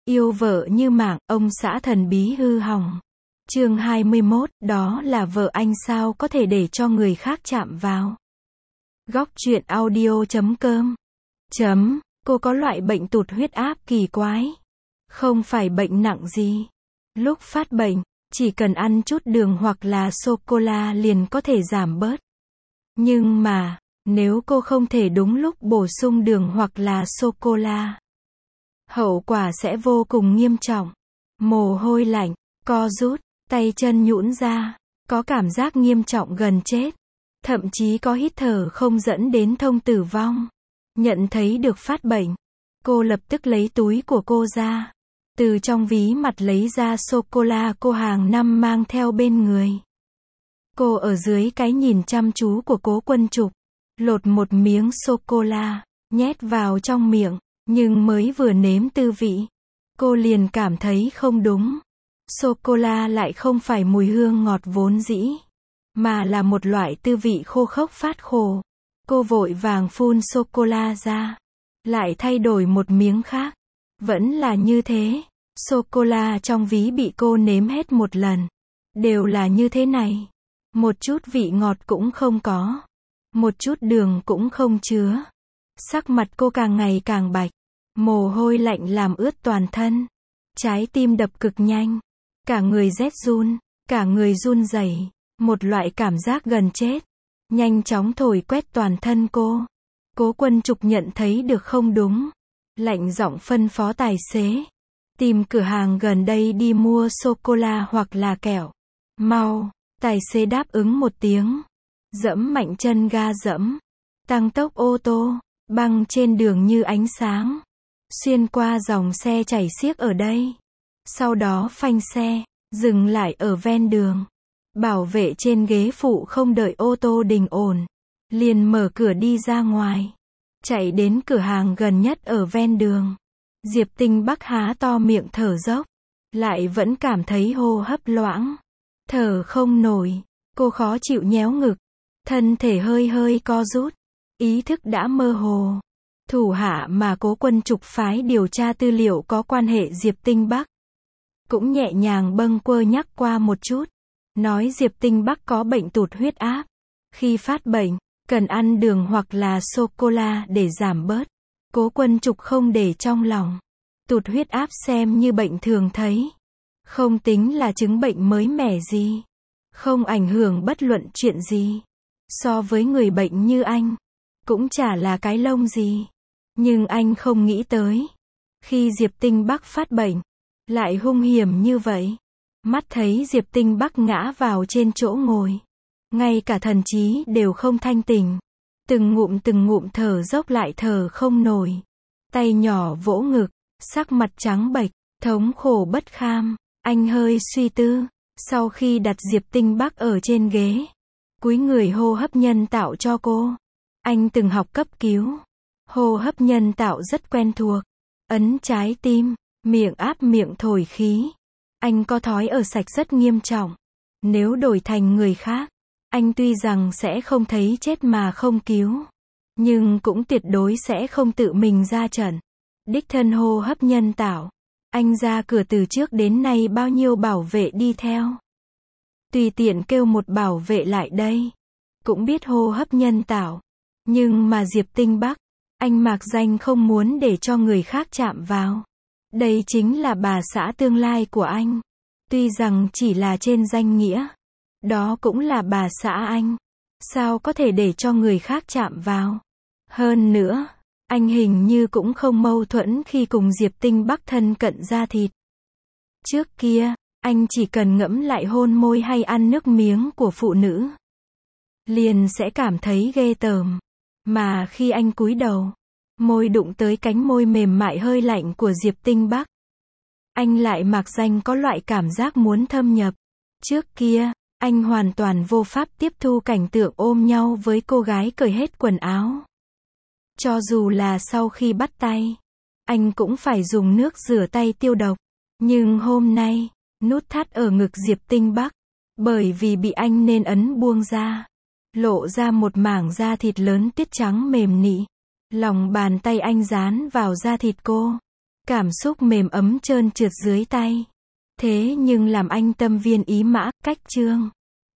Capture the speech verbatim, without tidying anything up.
Yêu vợ như mạng, ông xã thần bí hư hỏng. Chương hai mươi mốt, đó là vợ anh sao có thể để cho người khác chạm vào. Góc truyện audio chấm com chấm, cô có loại bệnh tụt huyết áp kỳ quái. Không phải bệnh nặng gì. Lúc phát bệnh, chỉ cần ăn chút đường hoặc là sô-cô-la liền có thể giảm bớt. Nhưng mà, nếu cô không thể đúng lúc bổ sung đường hoặc là sô-cô-la, hậu quả sẽ vô cùng nghiêm trọng. Mồ hôi lạnh, co rút, tay chân nhũn ra, có cảm giác nghiêm trọng gần chết. Thậm chí có hít thở không dẫn đến thông tử vong. Nhận thấy được phát bệnh, cô lập tức lấy túi của cô ra. Từ trong ví mặt lấy ra sô-cô-la cô hàng năm mang theo bên người. Cô ở dưới cái nhìn chăm chú của Cố Quân Trục, lột một miếng sô-cô-la, nhét vào trong miệng, nhưng mới vừa nếm tư vị, cô liền cảm thấy không đúng. Sô-cô-la lại không phải mùi hương ngọt vốn dĩ, mà là một loại tư vị khô khốc phát khổ. Cô vội vàng phun sô-cô-la ra, lại thay đổi một miếng khác. Vẫn là như thế, sô-cô-la trong ví bị cô nếm hết một lần, đều là như thế này. Một chút vị ngọt cũng không có, một chút đường cũng không chứa. Sắc mặt cô càng ngày càng bạch, mồ hôi lạnh làm ướt toàn thân, trái tim đập cực nhanh, cả người rét run, cả người run rẩy, một loại cảm giác gần chết nhanh chóng thổi quét toàn thân cô. Cố Quân Trục nhận thấy được không đúng, lạnh giọng phân phó tài xế, tìm cửa hàng gần đây đi mua sô-cô-la hoặc là kẹo. Mau. Tài xế đáp ứng một tiếng, dẫm mạnh chân ga dẫm, tăng tốc ô tô, băng trên đường như ánh sáng, xuyên qua dòng xe chảy xiết ở đây. Sau đó phanh xe, dừng lại ở ven đường. Bảo vệ trên ghế phụ không đợi ô tô đình ổn, liền mở cửa đi ra ngoài, chạy đến cửa hàng gần nhất ở ven đường. Diệp Tinh Bắc há to miệng thở dốc, lại vẫn cảm thấy hô hấp loãng, thở không nổi. Cô khó chịu nhéo ngực, thân thể hơi hơi co rút, ý thức đã mơ hồ. Thủ hạ mà Cố Quân Trục phái điều tra tư liệu có quan hệ Diệp Tinh Bắc, cũng nhẹ nhàng bâng quơ nhắc qua một chút, nói Diệp Tinh Bắc có bệnh tụt huyết áp. Khi phát bệnh, cần ăn đường hoặc là sô-cô-la để giảm bớt. Cố Quân Trục không để trong lòng. Tụt huyết áp xem như bệnh thường thấy, không tính là chứng bệnh mới mẻ gì, không ảnh hưởng bất luận chuyện gì. So với người bệnh như anh, cũng chả là cái lông gì. Nhưng anh không nghĩ tới, khi Diệp Tinh Bắc phát bệnh, lại hung hiểm như vậy. Mắt thấy Diệp Tinh Bắc ngã vào trên chỗ ngồi, ngay cả thần trí đều không thanh tỉnh, từng ngụm từng ngụm thở dốc lại thở không nổi, tay nhỏ vỗ ngực, sắc mặt trắng bệch, thống khổ bất kham. Anh hơi suy tư, sau khi đặt Diệp Tinh Bắc ở trên ghế, cúi người hô hấp nhân tạo cho cô. Anh từng học cấp cứu, hô hấp nhân tạo rất quen thuộc, ấn trái tim, miệng áp miệng thổi khí. Anh có thói ở sạch rất nghiêm trọng. Nếu đổi thành người khác, anh tuy rằng sẽ không thấy chết mà không cứu, nhưng cũng tuyệt đối sẽ không tự mình ra trận, đích thân hô hấp nhân tạo. Anh ra cửa từ trước đến nay bao nhiêu bảo vệ đi theo. Tùy tiện kêu một bảo vệ lại đây, cũng biết hô hấp nhân tạo. Nhưng mà Diệp Tinh Bắc, anh mạc danh không muốn để cho người khác chạm vào. Đây chính là bà xã tương lai của anh. Tuy rằng chỉ là trên danh nghĩa, đó cũng là bà xã anh. Sao có thể để cho người khác chạm vào? Hơn nữa, anh hình như cũng không mâu thuẫn khi cùng Diệp Tinh Bắc thân cận da thịt. Trước kia, anh chỉ cần ngẫm lại hôn môi hay ăn nước miếng của phụ nữ, liền sẽ cảm thấy ghê tởm. Mà khi anh cúi đầu, môi đụng tới cánh môi mềm mại hơi lạnh của Diệp Tinh Bắc, anh lại mạc danh có loại cảm giác muốn thâm nhập. Trước kia, anh hoàn toàn vô pháp tiếp thu cảnh tượng ôm nhau với cô gái cởi hết quần áo. Cho dù là sau khi bắt tay, anh cũng phải dùng nước rửa tay tiêu độc. Nhưng hôm nay, nút thắt ở ngực Diệp Tinh Bắc, bởi vì bị anh nên ấn buông ra, lộ ra một mảng da thịt lớn tuyết trắng mềm nị. Lòng bàn tay anh dán vào da thịt cô, Cảm xúc mềm ấm trơn trượt dưới tay. Thế nhưng làm anh tâm viên ý mã, cách chương.